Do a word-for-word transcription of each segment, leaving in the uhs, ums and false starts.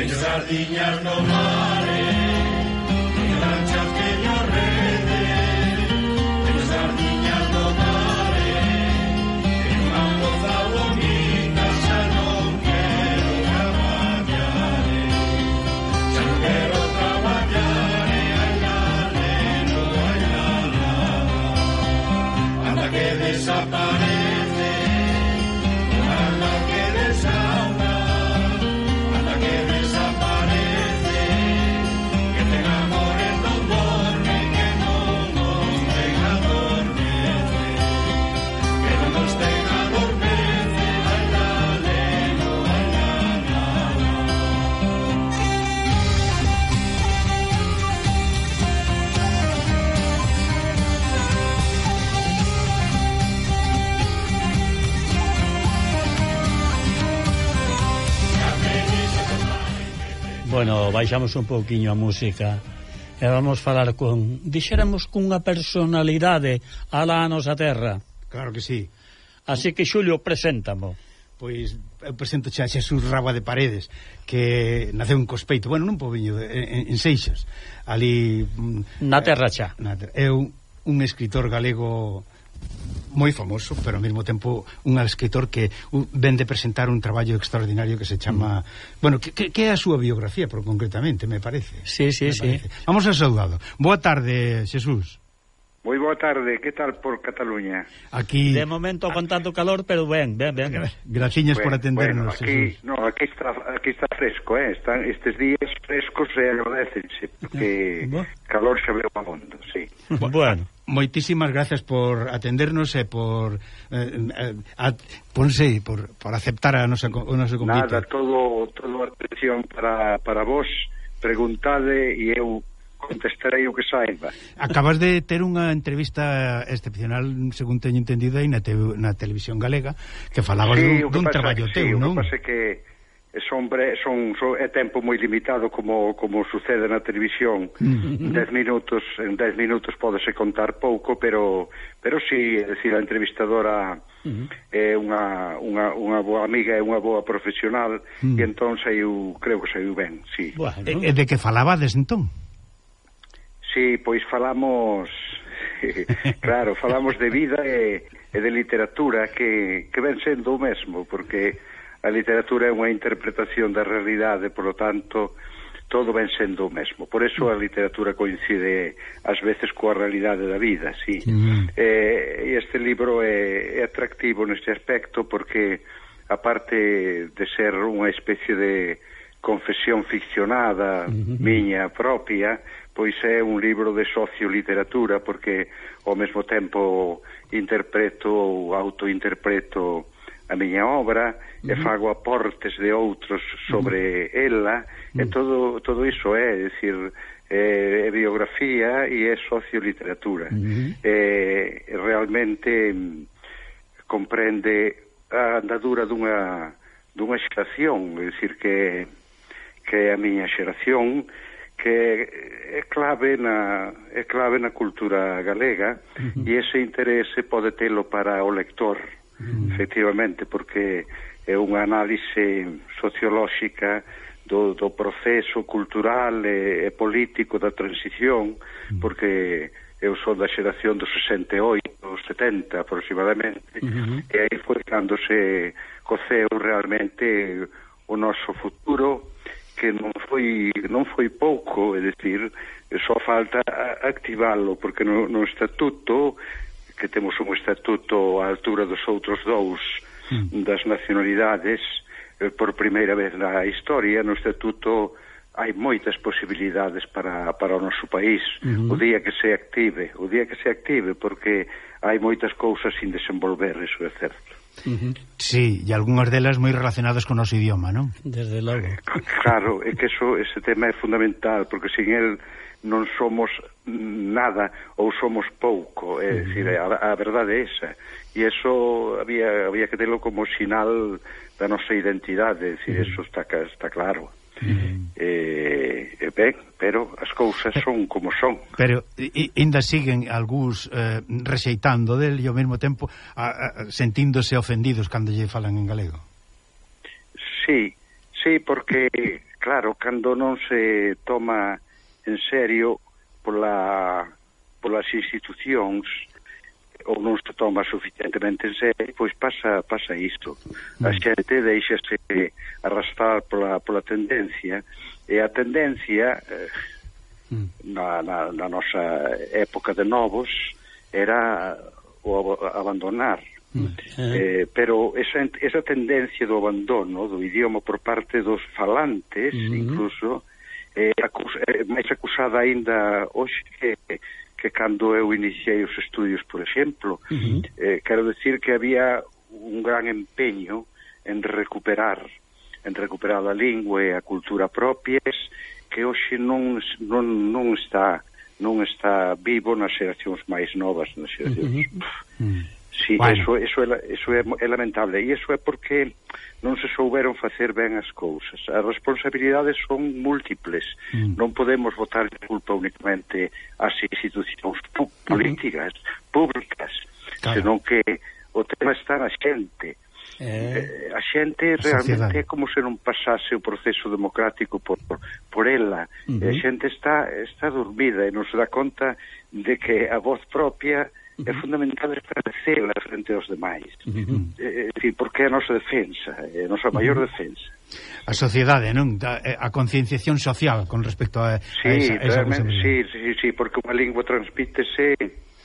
teño sardiñas no mare, teño lanchas, teño rede, teño sardiñas no mare, teño unha moza bonita, xa non quero traballar, xa non quero traballar, ai la leno, ai la la, anda que desaparece, anda que desauna, anda que desaparece, que ten amores non dorme, que non nos ten adormece, que non nos ten adormece, ai la leno, ai la la. Bueno, baixamos un pouquiño a música e vamos falar con, dixéramos, cunha personalidade alá a nosa terra. Claro que sí. Así que, Xulio, preséntamo. Pois eu presento xa Xesús Raba de Paredes, que naceu en Cospeito, bueno, nun poboño en, en Seixas, ali na terra xa. Na terra. É un, un escritor galego moi famoso, pero ao mesmo tempo un escritor que ven de presentar un traballo extraordinario que se chama, mm. bueno, que, que, que é a súa biografía, por concretamente, me parece. Sí, sí, sí. Parece. Vamos a saudado. Boa tarde, Xesús. Moi boa tarde, que tal por Cataluña? Aquí de momento con tanto calor, pero ben, ben, ben. Graciñas bueno, por atendernos, bueno, aquí, Xesús. No, aquí está, aquí está fresco, eh? Están estes días frescos e agradécense, porque bueno. Calor xa veo abondo, sí. Bueno, moitísimas gracias por atendernos e por eh, eh, a, ponse, por, por aceptar a nosa, o noso convite. Nada, todo, todo a atención para, para vos, preguntade e eu contestarei o que saiba. Acabas de ter unha entrevista excepcional, según teño entendido, aí na, te, na televisión galega, que falabas sí, dun, dun traballo sí, teu, non? O que pasa que son, bre, son, son é tempo moi limitado como como sucede na televisión. En dez minutos, en dez minutos pódese contar pouco, pero pero si, sí, é dicir, a entrevistadora uh-huh. é unha, unha, unha boa amiga, é unha boa profesional, uh-huh. e entón saiu, creo que saiu ben, si. Sí. Bueno. E de que falabades entón? Sí, pois falamos claro, falamos de vida e, e de literatura que, que ven sendo o mesmo, porque a literatura é unha interpretación da realidade, por lo tanto todo ven sendo o mesmo, por eso a literatura coincide ás veces coa realidade da vida, sí. Mm. E este libro é, é atractivo neste aspecto porque aparte de ser unha especie de confesión ficcionada mm-hmm. miña propia, pois é un libro de socioliteratura porque ao mesmo tempo interpreto ou autointerpreto a miña obra uh-huh. e fago aportes de outros sobre uh-huh. ela uh-huh. e todo, todo iso é, é dicir, é, é biografía e é socioliteratura. Uh-huh. E realmente comprende a andadura dunha, dunha xeración, é dicir, que, que é a miña xeración, que é clave na é clave na cultura galega uh-huh. e ese interese pode telo para o lector uh-huh. efectivamente, porque é unha análise sociolóxica do, do proceso cultural e, e político da transición, uh-huh. porque eu sou da xeración dos sesenta e oito, setenta aproximadamente, uh-huh. e aí foi cando se coceu realmente o noso futuro, que non foi non foi pouco, é dicir, só falta activalo, porque no, no estatuto, que temos un estatuto á altura dos outros dous mm. das nacionalidades, eh, por primeira vez na historia, no estatuto hai moitas posibilidades para, para o noso país, mm-hmm. o día que se active, o día que se active, porque hai moitas cousas sin desenvolver, eso é certo. Uh-huh. Sí, e algunhas delas moi relacionadas con o noso idioma, non? Desde logo. Claro, é que eso, ese tema é fundamental, porque sin el non somos nada ou somos pouco, é uh-huh. dicir, a, a verdade é esa, e eso había, había que telo como sinal da nosa identidade, é dicir, uh-huh. eso está, está claro. Uh-huh. eh, ben, pero as cousas son como son. Pero ainda siguen algúns eh, rexeitando del e ao mesmo tempo a, a, sentíndose ofendidos cando lle falan en galego. Sí, sí, porque claro, cando non se toma en serio pola, polas institucións ou non se toma suficientemente en serio, pois pasa pasa isto. A xente deixase arrastrar pola, pola tendencia, e a tendencia eh, na, na, na nosa época de novos era o abandonar. Mm. Eh, pero esa, esa tendencia do abandono do idioma por parte dos falantes, mm-hmm. incluso, é eh, acus, eh, máis acusada aínda hoxe que que cando eu iniciei os estudios, por exemplo, uh-huh. eh, quero decir que había un gran empeño en recuperar en recuperar a lingua e a cultura propias, que hoxe non, non, non está non está vivo nas xeracións máis novas, nas xeracións. Uh-huh. Sí, bueno. eso, eso, é, eso é, é lamentable, e eso é porque non se souberon facer ben as cousas. As responsabilidades son múltiples, mm. non podemos botar a culpa únicamente ás institucións políticas, mm. públicas, claro. senón que o tema está na xente. Eh, a xente a realmente sociedade. É como se non pasase o proceso democrático por, por, por ela. Mm-hmm. A xente está, está dormida e non se dá conta de que a voz propia é fundamental esclarecela frente aos demais. Uh-huh. É dicir, porque é a nosa defensa, é a nosa maior uh-huh. defensa. A sociedade, non? A concienciación social con respecto a, sí, a esa, a esa sí, sí, sí, porque unha lingua transmítese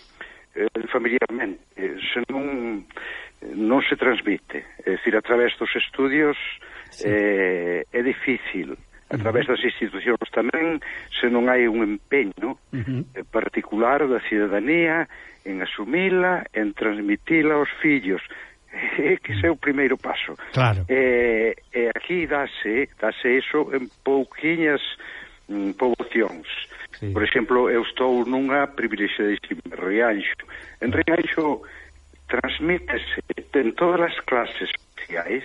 eh, familiarmente, se non non se transmite, é dicir, a través dos estudios sí. eh, é difícil, a través das institucións tamén, se non hai un empeño uh-huh. particular da cidadanía en asumila, en transmitila aos fillos, é que ese é o primeiro paso. Claro. E, e aquí dáse, dáse eso en pouquiñas mm, poboacións. Sí. Por exemplo, eu estou nunha privilexiadísima, Rianxo. En Rianxo transmítese en todas as clases sociais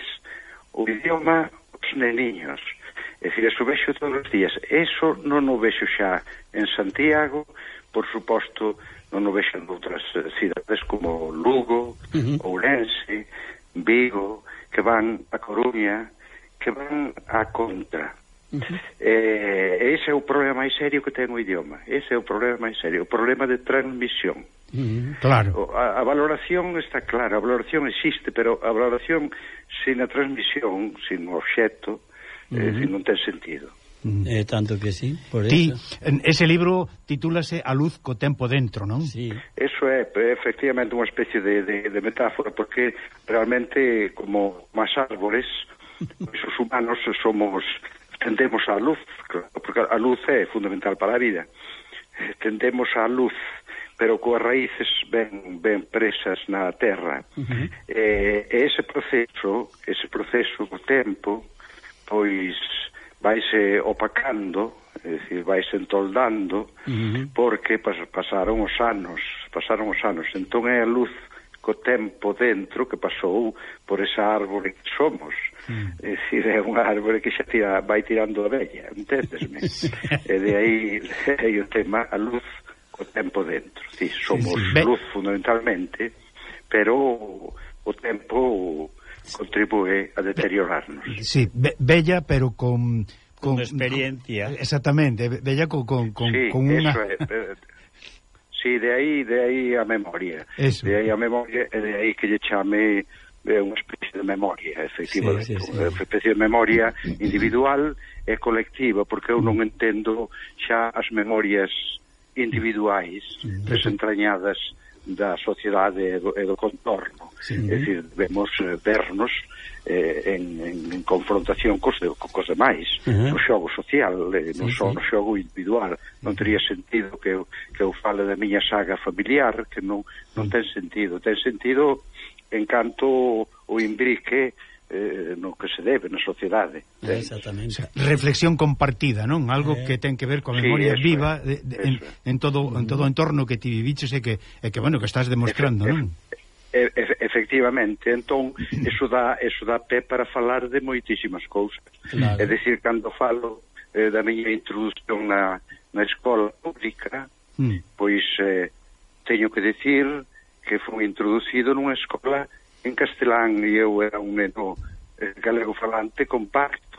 o idioma dos neniños. É dicir, eso vexo todos os días. Eso non o vexo xa en Santiago, por suposto, non o vexo en outras cidades como Lugo, uh-huh. Ourense, Vigo, que van a Coruña, que van a contra. Uh-huh. Eh, ese é o problema máis serio que ten o idioma. Ese é o problema máis serio, o problema de transmisión. Uh-huh. Claro. A, a valoración está clara, a valoración existe, pero a valoración sin a transmisión, sin o obxecto, uh-huh. eh, non ten sentido. Mm. Eh, tanto que sí, por Ti, eso. Ese libro titúlase A luz co tempo dentro, non? Sí. Eso é, efectivamente, unha especie de, de, de metáfora, porque realmente, como máis árboles, os humanos somos, tendemos á luz, porque a luz é fundamental para a vida. Tendemos á luz, pero coas raíces ben, ben presas na terra. Uh-huh. E ese proceso, ese proceso co tempo, pois vaise opacando, é dicir, vaise entoldando, uh-huh. porque pas, pasaron os anos, pasaron os anos, entón é a luz co tempo dentro que pasou por esa árbore que somos. Uh-huh. É dicir, é unha árbore que xa tira, vai tirando a vella, entendesme? E de aí, de aí o tema, a luz co tempo dentro. Sí, somos sí, sí. luz fundamentalmente, pero o tempo contribúe a deteriorarnos. Sí, be bella, pero con... Con, con experiencia. Con, exactamente, bella con, con, con, sí, con una... Eso é, eh, sí, de aí, de aí a memoria. Eso. De aí a memoria, e de aí que lle chame é unha especie de memoria, efectivamente. Sí, sí, sí. Unha especie de memoria individual e colectiva, porque eu non entendo xa as memorias individuais mm. desentrañadas da sociedade e do, e do contorno. Sí. É dicir, debemos eh, vernos eh, en, en, en confrontación cos, de, cos demais, uh-huh. no xogo social, eh, non sí, só sí. no xogo individual. Non teria sentido que eu, que eu fale da miña saga familiar, que non, non ten sentido. Ten sentido en canto o imbrique eh, no que se debe na sociedade. Eh, exactamente. O sea, reflexión compartida, non? Algo eh. que ten que ver coa memoria sí, viva de, de, en, en todo en todo o entorno que ti viviches e que, e que bueno, que estás demostrando, Efe, non? E, e, efectivamente, entón eso dá, eso dá pé para falar de moitísimas cousas. Claro. É dicir, cando falo eh, da miña introducción na, na escola pública, mm. pois eh, teño que decir que foi introducido nunha escola en castelán e eu era un neno eh, galego falante compacto,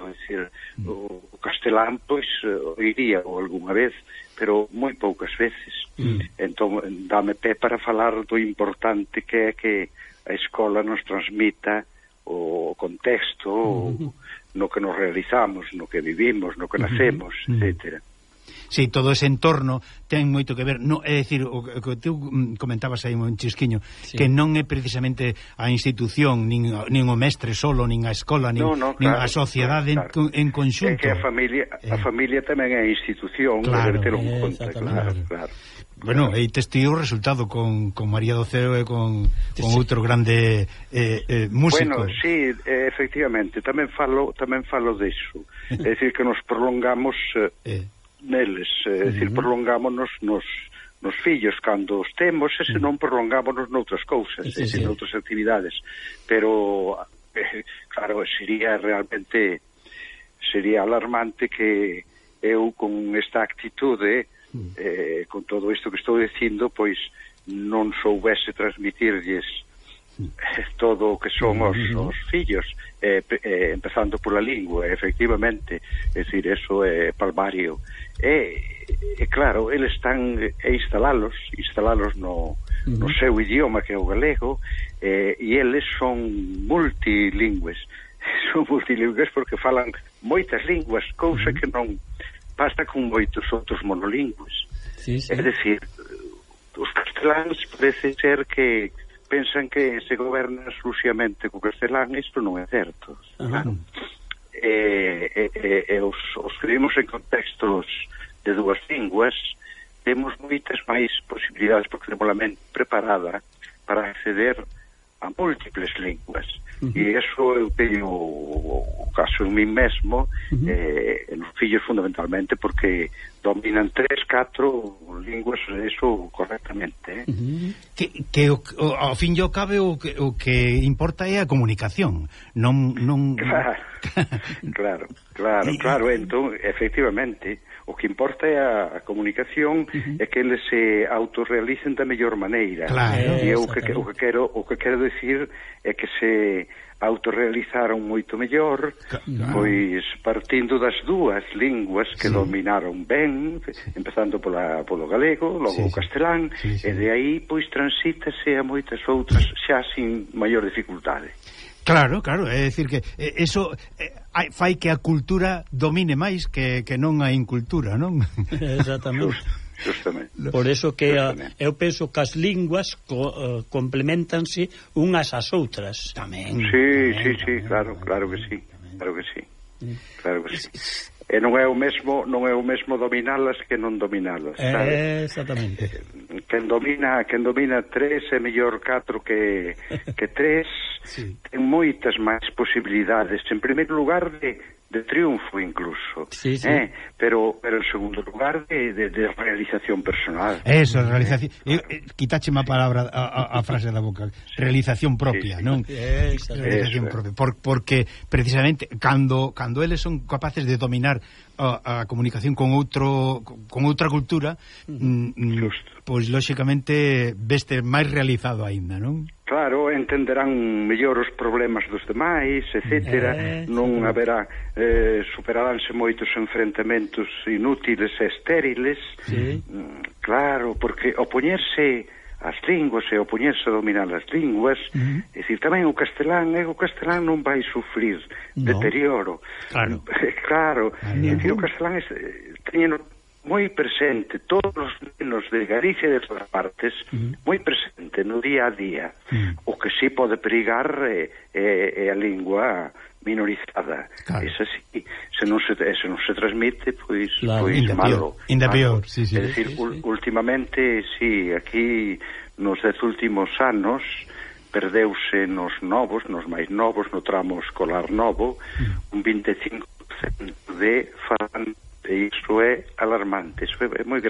é dicir, o, o castelán pois oiría ou algunha vez, pero moi poucas veces. Mm. Entón dame pé para falar do importante que é que a escola nos transmita o contexto mm. no que nos realizamos, no que vivimos, no que nacemos, mm. etcétera. Sí, todo ese entorno ten moito que ver, no, é dicir, o que tú comentabas aí un chisquiño, sí. que non é precisamente a institución, nin, nin o mestre solo, nin a escola, nin, no, no, nin claro, a sociedade claro. en, en conxunto. É que a familia, a eh. familia tamén é a institución, claro, debe ter un conta, claro, claro. Bueno, aí testigo o resultado con, con María do Ceo e con, con sí. outro grande eh, eh, músico. Bueno, sí, eh, efectivamente, tamén falo, tamén falo deso. É dicir, que nos prolongamos eh, eh. neles, é dicir, uh-huh. prolongámonos nos, nos fillos cando os temos, e se non prolongámonos noutras cousas, sí, sí. noutras actividades, pero eh, claro, sería realmente sería alarmante que eu con esta actitude eh, con todo isto que estou dicindo, pois non soubese transmitirlles todo o que son os, os fillos, eh, eh, empezando pola lingua, efectivamente, é dicir, eso é palmario. E, e claro, eles están a instalalos, instalalos no, uh-huh. no seu idioma, que é o galego, eh, e eles son multilingües, son multilingües porque falan moitas linguas, cousa uh-huh. que non pasa con moitos outros monolingües. Sí, sí. É dicir, os casteláns parece ser que pensan que se goberna exclusivamente co castelán. Isto non é certo, uh-huh. claro. E, e, e os, os que vivimos en contextos de dúas linguas temos moitas máis posibilidades, porque temos a mente preparada para acceder a múltiples linguas. Uh-huh. E eso eu teño o, o caso en mí mesmo, uh-huh. eh, en os fillos fundamentalmente, porque dominan tres, catro linguas, eso correctamente. Eh? Uh-huh. Que, que o, o, ao fin e ao cabe o que, o que importa é a comunicación, non... non... Claro, claro, claro, claro, entón, efectivamente, o que importa é a, a comunicación, uh-huh. é que eles se autorrealicen da mellor maneira. Claro. E o que, o que quero o que quero decir é que se autorrealizaron moito mellor, claro. pois partindo das dúas linguas que sí. dominaron ben, empezando pola, polo galego, logo sí, o castelán, sí, sí. e de aí pois transítase a moitas outras xa sin maior dificultade. Claro, claro, é dicir que eso eh, fai que a cultura domine máis que, que non a incultura, non? Exactamente. Justamente. Por eso que a, eu penso que as linguas co, uh, complementanse unhas ás outras. Tamén. Sí, tamén, sí, sí, tamén, claro, tamén, claro que tamén, sí. Tamén. Claro que sí. Claro que sí. E non é o mesmo, non é o mesmo dominalas que non dominalas, sabes? Eh, exactamente. Quen domina, quen domina tres é mellor catro que que tres. Sí. Ten moitas máis posibilidades, en primeiro lugar de de triunfo incluso, sí, sí. Eh? pero pero en segundo lugar de, de, de realización personal. Eso, realización. Eh, eh, quitache má palabra a, a, a frase da boca. Realización propia, sí, sí. non? Eso, realización eso, propia. Por, porque precisamente cando cando eles son capaces de dominar a, a comunicación con outro con outra cultura, mm, pois lóxicamente veste máis realizado aínda, non? Claro, entenderán mellor os problemas dos demais, etcétera. Eh, non haberá eh, superaránse moitos enfrentamentos inútiles e estériles. Sí. Mm, claro, porque opoñerse as linguas e opoñerse a dominar as linguas, uh-huh. é dicir, tamén o castelán, eh, o castelán non vai sufrir no. deterioro. Claro. Claro, é dicir, o castelán é, teñen moi presente, todos os nenos de Galicia e de todas partes, uh-huh. moi presente no día a día. Uh-huh. O que sí pode perigar é, é, é a lingua minorizada. Claro. Esa sí, se non se, se non se transmite, pois, claro. pois Inda malo. Inda peor, sí, sí. É dicir, sí, sí. últimamente, sí, aquí nos dez últimos anos perdeuse nos novos, nos máis novos, no tramo escolar novo, uh-huh. un vinte e cinco por cento de falan. E iso é alarmante, iso é moi grave.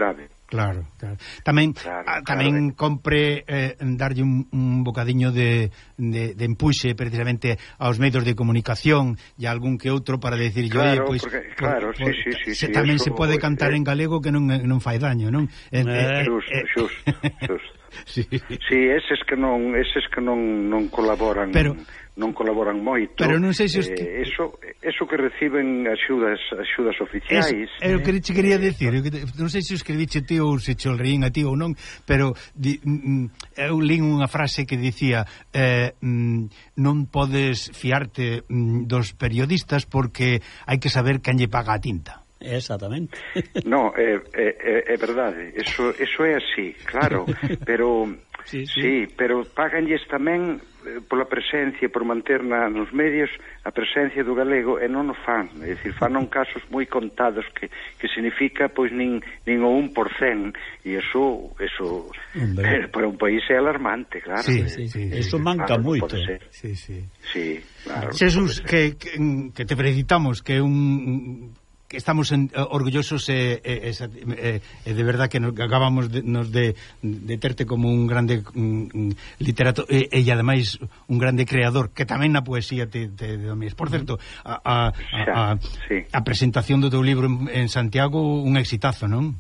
Claro, claro. Tamén claro, a, tamén claro. compre eh, darlle un, un bocadiño de, de, de empuxe precisamente aos medios de comunicación e algún que outro para decir claro, pois, porque, claro, por, sí, sí, sí, se sí, tamén eso, se pode cantar eh, en galego que non non fai daño, non? Eh, eh, Xusto, eh, xusto, xusto. sí. Sí, eses que non eses que non non colaboran Pero, non colaboran moito. Pero non sei se os... eh, eso eso que reciben axudas axudas oficiais. É o que che quería decir, eu que te, non sei se o escribiche ti ou se che o leín a ti ou non, pero di, mm, eu lín unha frase que dicía eh, mm, non podes fiarte mm, dos periodistas porque hai que saber quen lle paga a tinta. Exactamente. No, é, é, é verdade, eso, eso é así, claro, pero sí, sí. sí, pero paganlles tamén eh, pola presencia, por manter na, nos medios a presencia do galego e non o fan, é dicir, fan un casos moi contados que, que significa pois nin, nin o un por cen e eso, eso eh, para un país é alarmante, claro. Sí, eh, sí, sí, eso sí, manca claro, moito. Sí, sí. Sí, claro. Xesús, que, que, que te felicitamos, que un... que estamos en, uh, orgullosos e, e, e, e de verdad que nos acabamos de, nos de, de terte como un grande um, literato e, e ademais un grande creador que tamén na poesía te, te dominas. Por certo, a, a, a, a, sí. a presentación do teu libro en, en Santiago un exitazo, non?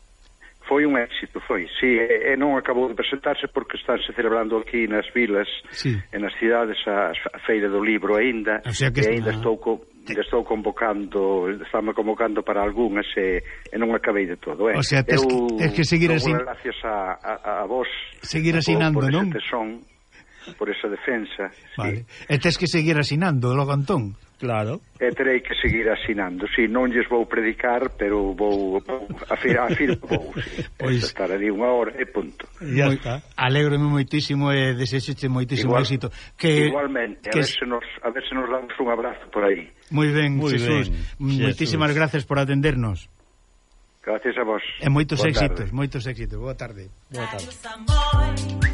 Foi un éxito, foi, sí, e, e non acabou de presentarse porque estánse celebrando aquí nas vilas, sí. e nas cidades a, a feira do libro aínda, o sea que e aínda estou co, estou convocando, estamos convocando para algunhas e, e non acabei de todo, eh. O sea, tes que, tes que seguir así. Gracias a, a, a vos. Seguir asinando, por, por non? Por ese tesón, por esa defensa. Vale. Sí. E tes que seguir asinando, logo Antón. Claro. E terei que seguir asinando. Si, sí, non lles vou predicar, pero vou, vou afir, afirmo vou, sí. Pois, estar ali unha hora e punto. Ya moi, está. Alégrome moitísimo e desexoche moitísimo Igual, éxito. Que, igualmente, a que, ver se nos a ver se nos damos un abrazo por aí. Moi ben, Moi Xesús. ben, Moitísimas Xesús. gracias por atendernos. Gracias a vos. E moitos Boa éxitos, tarde. moitos éxitos. Boa tarde. Boa tarde.